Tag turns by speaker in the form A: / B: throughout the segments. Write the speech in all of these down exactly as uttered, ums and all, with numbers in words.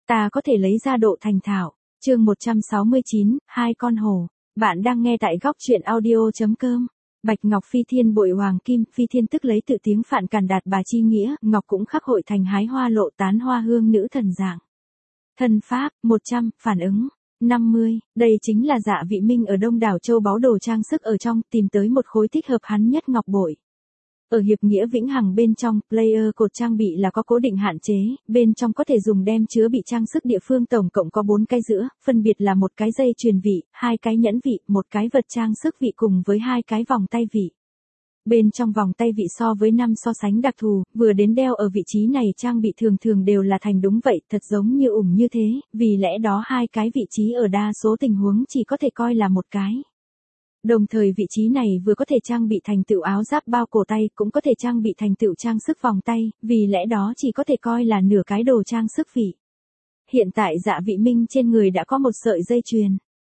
A: ta có thể lấy ra độ thành thạo. Chương một trăm sáu mươi chín, hai con hổ. Bạn đang nghe tại góc truyện audio chấm com. Bạch ngọc phi thiên bội hoàng kim, phi thiên tức lấy tự tiếng Phạn càn đạt bà chi nghĩa, ngọc cũng khắc hội thành hái hoa lộ tán hoa hương nữ thần dạng. Thân pháp, một trăm, phản ứng, năm mươi, đây chính là Dạ Vị Minh ở đông đảo châu báu đồ trang sức ở trong, tìm tới một khối thích hợp hắn nhất ngọc bội. Ở hiệp nghĩa vĩnh hằng bên trong, player cột trang bị là có cố định hạn chế, bên trong có thể dùng đem chứa bị trang sức địa phương tổng cộng có bốn cái giữa, phân biệt là một cái dây chuyền vị, hai cái nhẫn vị, một cái vật trang sức vị cùng với hai cái vòng tay vị. Bên trong vòng tay vị so với năm so sánh đặc thù, vừa đến đeo ở vị trí này trang bị thường thường đều là thành đúng vậy, thật giống như ủng như thế, vì lẽ đó hai cái vị trí ở đa số tình huống chỉ có thể coi là một cái. Đồng thời vị trí này vừa có thể trang bị thành tựu áo giáp bao cổ tay, cũng có thể trang bị thành tựu trang sức vòng tay, vì lẽ đó chỉ có thể coi là nửa cái đồ trang sức vị. Hiện tại Dạ Vị Minh trên người đã có một sợi dây chuyền,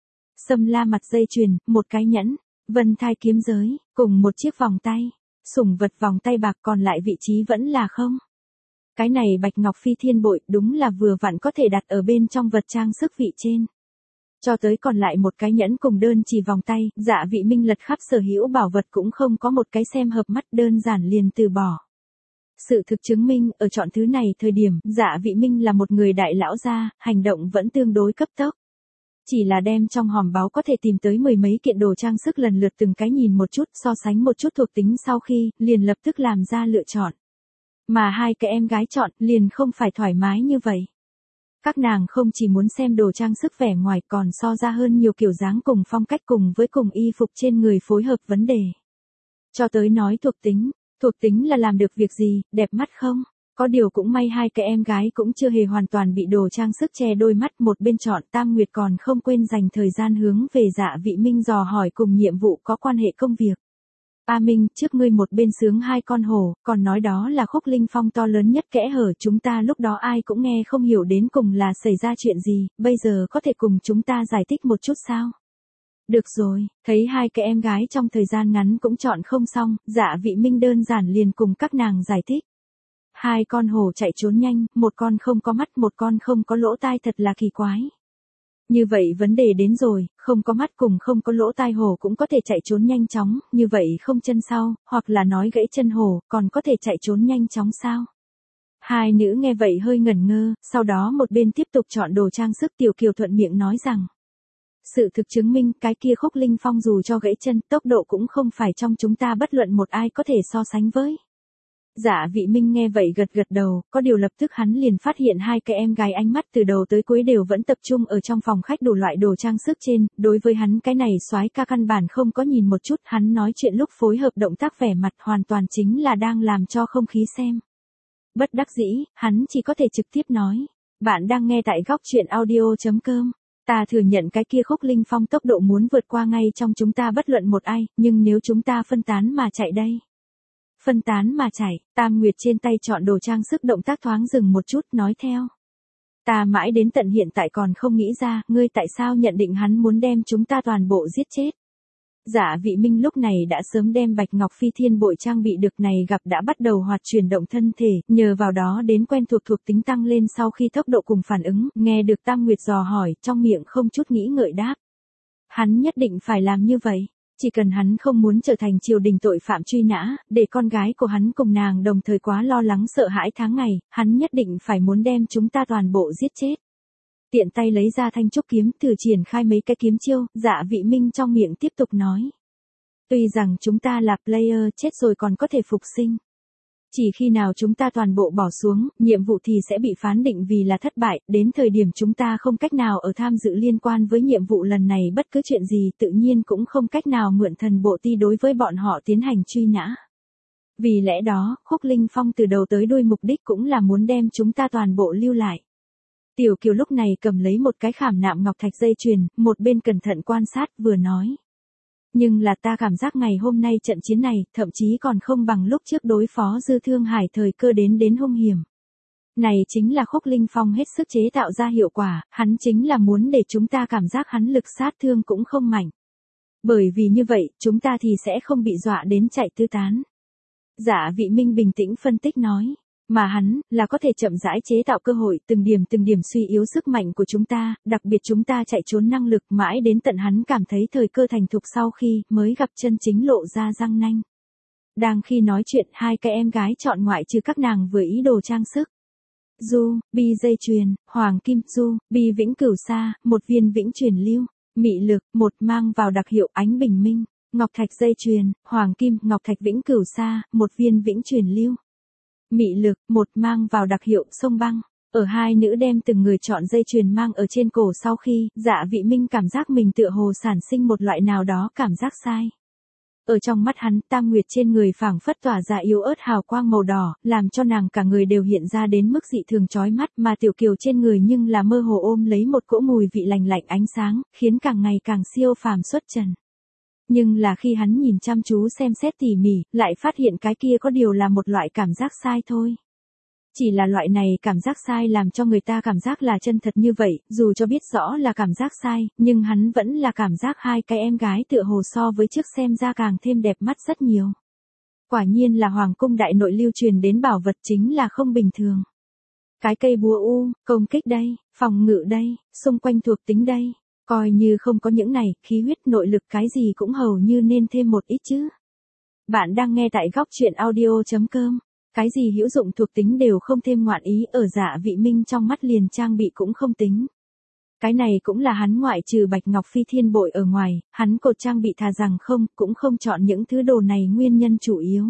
A: sâm la mặt dây chuyền, một cái nhẫn, vân thai kiếm giới, cùng một chiếc vòng tay, sủng vật vòng tay bạc, còn lại vị trí vẫn là không. Cái này bạch ngọc phi thiên bội đúng là vừa vặn có thể đặt ở bên trong vật trang sức vị trên. Cho tới còn lại một cái nhẫn cùng đơn chỉ vòng tay, Dạ Vị Minh lật khắp sở hữu bảo vật cũng không có một cái xem hợp mắt, đơn giản liền từ bỏ. Sự thực chứng minh, ở chọn thứ này thời điểm, Dạ Vị Minh là một người đại lão gia, hành động vẫn tương đối cấp tốc. Chỉ là đem trong hòm báu có thể tìm tới mười mấy kiện đồ trang sức lần lượt từng cái nhìn một chút, so sánh một chút thuộc tính sau khi, liền lập tức làm ra lựa chọn. Mà hai cái em gái chọn, liền không phải thoải mái như vậy. Các nàng không chỉ muốn xem đồ trang sức vẻ ngoài còn so ra hơn nhiều kiểu dáng cùng phong cách cùng với cùng y phục trên người phối hợp vấn đề. Cho tới nói thuộc tính, thuộc tính là làm được việc gì, đẹp mắt không? Có điều cũng may hai cái em gái cũng chưa hề hoàn toàn bị đồ trang sức che đôi mắt, một bên chọn Tam Nguyệt còn không quên dành thời gian hướng về Dạ Vị Minh dò hỏi cùng nhiệm vụ có quan hệ công việc. A Minh, trước ngươi một bên sướng hai con hổ, còn nói đó là khúc linh phong to lớn nhất kẽ hở, chúng ta lúc đó ai cũng nghe không hiểu đến cùng là xảy ra chuyện gì, bây giờ có thể cùng chúng ta giải thích một chút sao? Được rồi, thấy hai cái em gái trong thời gian ngắn cũng chọn không xong, Dạ Vị Minh đơn giản liền cùng các nàng giải thích. Hai con hổ chạy trốn nhanh, một con không có mắt, một con không có lỗ tai, thật là kỳ quái. Như vậy vấn đề đến rồi, không có mắt cùng không có lỗ tai hổ cũng có thể chạy trốn nhanh chóng, như vậy không chân sau, hoặc là nói gãy chân hổ, còn có thể chạy trốn nhanh chóng sao? Hai nữ nghe vậy hơi ngẩn ngơ, sau đó một bên tiếp tục chọn đồ trang sức, Tiểu Kiều thuận miệng nói rằng. Sự thực chứng minh cái kia khúc linh phong dù cho gãy chân, tốc độ cũng không phải trong chúng ta bất luận một ai có thể so sánh với. Dạ Vị Minh nghe vậy gật gật đầu, có điều lập tức hắn liền phát hiện hai cái em gái ánh mắt từ đầu tới cuối đều vẫn tập trung ở trong phòng khách đủ loại đồ trang sức trên, đối với hắn cái này soái ca căn bản không có nhìn một chút, hắn nói chuyện lúc phối hợp động tác vẻ mặt hoàn toàn chính là đang làm cho không khí xem. Bất đắc dĩ, hắn chỉ có thể trực tiếp nói, bạn đang nghe tại góc truyện audio chấm com. Ta thừa nhận cái kia khúc linh phong tốc độ muốn vượt qua ngay trong chúng ta bất luận một ai, nhưng nếu chúng ta phân tán mà chạy đây. Phân tán mà chạy, Tam Nguyệt trên tay chọn đồ trang sức động tác thoáng dừng một chút, nói theo. Ta mãi đến tận hiện tại còn không nghĩ ra, ngươi tại sao nhận định hắn muốn đem chúng ta toàn bộ giết chết. Dạ Vị Minh lúc này đã sớm đem bạch ngọc phi thiên bội trang bị được này gặp đã bắt đầu hoạt chuyển động thân thể, nhờ vào đó đến quen thuộc thuộc tính tăng lên sau khi tốc độ cùng phản ứng, nghe được Tam Nguyệt dò hỏi, trong miệng không chút nghĩ ngợi đáp. Hắn nhất định phải làm như vậy. Chỉ cần hắn không muốn trở thành triều đình tội phạm truy nã, để con gái của hắn cùng nàng đồng thời quá lo lắng sợ hãi tháng ngày, hắn nhất định phải muốn đem chúng ta toàn bộ giết chết. Tiện tay lấy ra thanh trúc kiếm, thử triển khai mấy cái kiếm chiêu, Dạ Vị Minh trong miệng tiếp tục nói. Tuy rằng chúng ta là player, chết rồi còn có thể phục sinh. Chỉ khi nào chúng ta toàn bộ bỏ xuống, nhiệm vụ thì sẽ bị phán định vì là thất bại, đến thời điểm chúng ta không cách nào ở tham dự liên quan với nhiệm vụ lần này bất cứ chuyện gì, tự nhiên cũng không cách nào mượn thần bộ ti đối với bọn họ tiến hành truy nã. Vì lẽ đó, khúc linh phong từ đầu tới đuôi mục đích cũng là muốn đem chúng ta toàn bộ lưu lại. Tiểu Kiều lúc này cầm lấy một cái khảm nạm ngọc thạch dây chuyền, một bên cẩn thận quan sát vừa nói. Nhưng là ta cảm giác ngày hôm nay trận chiến này, thậm chí còn không bằng lúc trước đối phó Dư Thương Hải thời cơ đến đến hung hiểm. Này chính là khúc linh phong hết sức chế tạo ra hiệu quả, hắn chính là muốn để chúng ta cảm giác hắn lực sát thương cũng không mạnh. Bởi vì như vậy, chúng ta thì sẽ không bị dọa đến chạy tứ tán. Dạ Vị Minh bình tĩnh phân tích nói. Mà hắn, là có thể chậm rãi chế tạo cơ hội, từng điểm từng điểm suy yếu sức mạnh của chúng ta, đặc biệt chúng ta chạy trốn năng lực mãi đến tận hắn cảm thấy thời cơ thành thục sau khi mới gặp chân chính lộ ra răng nanh. Đang khi nói chuyện, hai cái em gái chọn ngoại trừ các nàng vừa ý đồ trang sức. Du, bi dây chuyền, hoàng kim, du, bi vĩnh cửu sa, một viên vĩnh truyền lưu, mị lực, một mang vào đặc hiệu ánh bình minh, ngọc thạch dây chuyền, hoàng kim, ngọc thạch vĩnh cửu sa, một viên vĩnh truyền lưu. Mị lực, một mang vào đặc hiệu sông băng. Ở hai nữ đem từng người chọn dây chuyền mang ở trên cổ sau khi, Dạ Vị Minh cảm giác mình tựa hồ sản sinh một loại nào đó cảm giác sai. Ở trong mắt hắn, tam nguyệt trên người phảng phất tỏa ra yếu ớt hào quang màu đỏ, làm cho nàng cả người đều hiện ra đến mức dị thường chói mắt, mà tiểu kiều trên người nhưng là mơ hồ ôm lấy một cỗ mùi vị lành lạnh ánh sáng, khiến càng ngày càng siêu phàm xuất trần. Nhưng là khi hắn nhìn chăm chú xem xét tỉ mỉ, lại phát hiện cái kia có điều là một loại cảm giác sai thôi. Chỉ là loại này cảm giác sai làm cho người ta cảm giác là chân thật như vậy, dù cho biết rõ là cảm giác sai, nhưng hắn vẫn là cảm giác hai cái em gái tựa hồ so với trước xem ra càng thêm đẹp mắt rất nhiều. Quả nhiên là hoàng cung đại nội lưu truyền đến bảo vật chính là không bình thường. Cái cây búa u, công kích đây, phòng ngự đây, xung quanh thuộc tính đây. Coi như không có những này, khí huyết nội lực cái gì cũng hầu như nên thêm một ít chứ. Bạn đang nghe tại góc truyện audio chấm com. Cái gì hữu dụng thuộc tính đều không thêm ngoạn ý, ở Dạ Vị Minh trong mắt liền trang bị cũng không tính. Cái này cũng là hắn ngoại trừ bạch ngọc phi thiên bội ở ngoài, hắn cột trang bị thà rằng không, cũng không chọn những thứ đồ này nguyên nhân chủ yếu.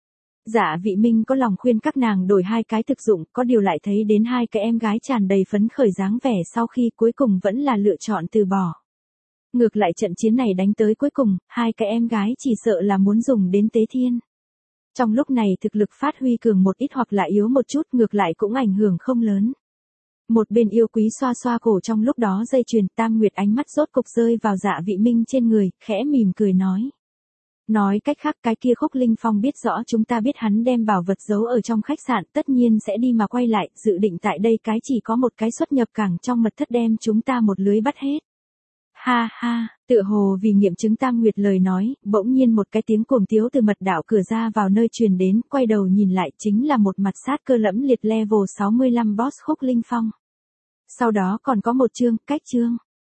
A: Dạ Vị Minh có lòng khuyên các nàng đổi hai cái thực dụng, có điều lại thấy đến hai cái em gái tràn đầy phấn khởi dáng vẻ sau khi cuối cùng vẫn là lựa chọn từ bỏ. Ngược lại trận chiến này đánh tới cuối cùng, hai cái em gái chỉ sợ là muốn dùng đến tế thiên. Trong lúc này thực lực phát huy cường một ít hoặc là yếu một chút, ngược lại cũng ảnh hưởng không lớn. Một bên yêu quý xoa xoa cổ trong lúc đó dây chuyền, Tam Nguyệt ánh mắt rốt cục rơi vào Dạ Vị Minh trên người, khẽ mỉm cười nói. Nói cách khác, cái kia Khúc Linh Phong biết rõ chúng ta biết hắn đem bảo vật giấu ở trong khách sạn, tất nhiên sẽ đi mà quay lại, dự định tại đây cái chỉ có một cái xuất nhập cảng trong mật thất đem chúng ta một lưới bắt hết. Ha ha, tựa hồ vì nghiệm chứng Tam Nguyệt lời nói, bỗng nhiên một cái tiếng cuồng tiếu từ mật đạo cửa ra vào nơi truyền đến, quay đầu nhìn lại chính là một mặt sát cơ lẫm liệt level sáu mươi lăm boss Khúc Linh Phong. Sau đó còn có một chương, cách chương.